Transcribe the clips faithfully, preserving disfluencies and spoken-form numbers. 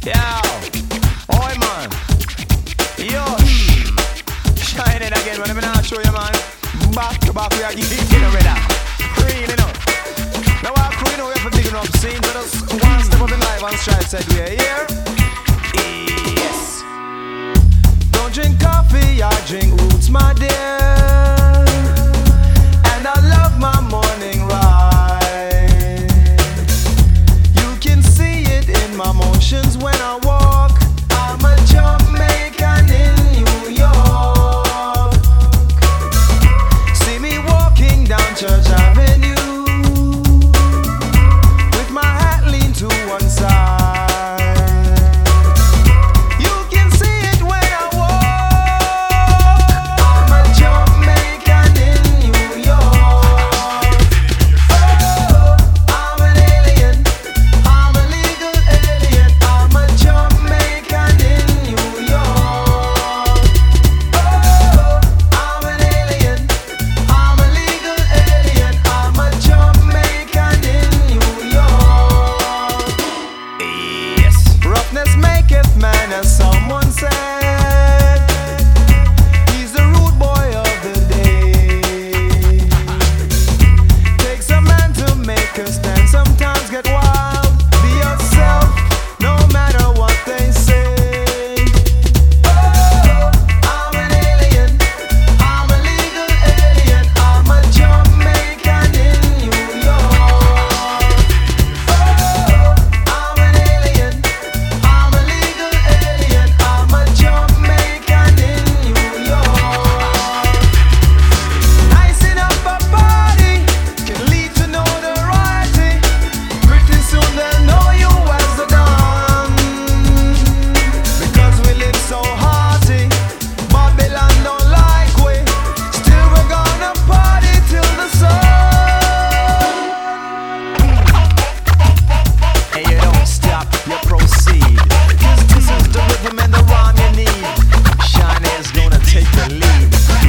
Yo, oi man. Yo, hmm. Shining again when I'm not show you, man. Back to back, we are getting ready. Clean enough. Now I'm clean away for digging up scenes. So just one step up in life and stride said we are here. Yes. Don't drink coffee, I drink roots, my dear. And I love my morning ride. You can see it in my motions when I walk. I'm a Jamaican in New York. See me walking down Church Avenue with my hat leaned to one side. You can see it when I walk. I'm a Jamaican in New York. Oh, I'm an alien. I'm a legal alien. I'm a Jamaican in New York. Oh, I'm an alien. I'm a legal alien. I'm a Jamaican in New York. Yes. Roughness maketh man, as someone said. He's the rude boy of the day. Takes a man to make a stand. Sometimes get wild. Be yourself, no matter what they say. Oh, I'm an alien. I'm a legal alien. I'm a Jamaican in New York. Oh, I'm an alien. I'm a legal alien. I'm a Jamaican in New York. Nice enough a party can lead to notoriety. Pretty soon they'll know you as the Don. Because we live so hearty, Babylon don't like we. Still we're gonna party till the sun. And you don't stop, you proceed. 'Cause this is the rhythm and the rhyme you need. Shine is gonna take the lead.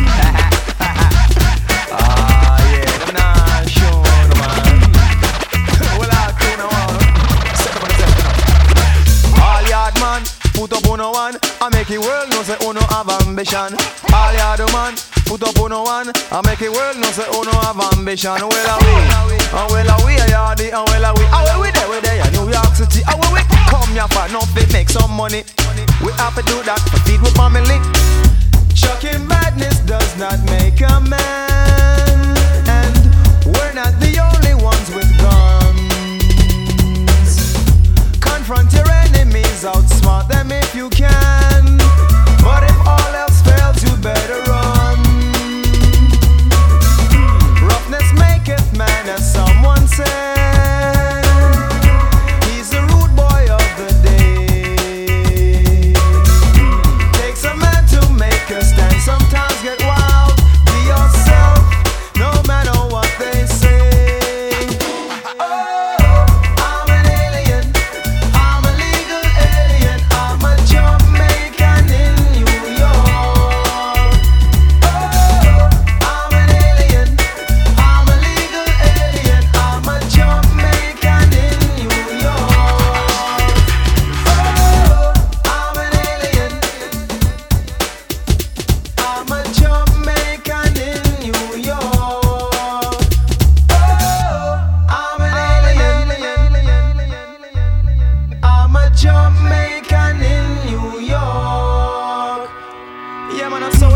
Ah, yeah, them not sure, man. Well, I don't know. Set up on the set, you know. All yard man, put up on one. I make it world know say uno have ambition. All yard man, put up on one. I make it world know say uno have ambition. Well, are we? And well, are we a yardy? And well, are we? And well, we there, we there, New York City. And well, we come here for nothing, make some money. We have to do that to feed with family. Chucking madness does not make a man. And we're not the only ones with guns. Confront your enemies, outsmart them if you can. But if all else fails, you better run. Roughness maketh man, as someone said. He's the rude boy of the day. Takes a man to make a stand. Sometimes get wild. Be yourself, no matter what they say. Oh, I'm an alien. I'm a legal alien. I'm a Jamaican in New York. Oh, I'm an alien. I'm a legal alien. I'm a Jamaican in New York. Oh, I'm an alien. I'm a Jamaican in New York. Oh, I'm an alien. I'm a Jamaican in New York. Yeah, man, I'm so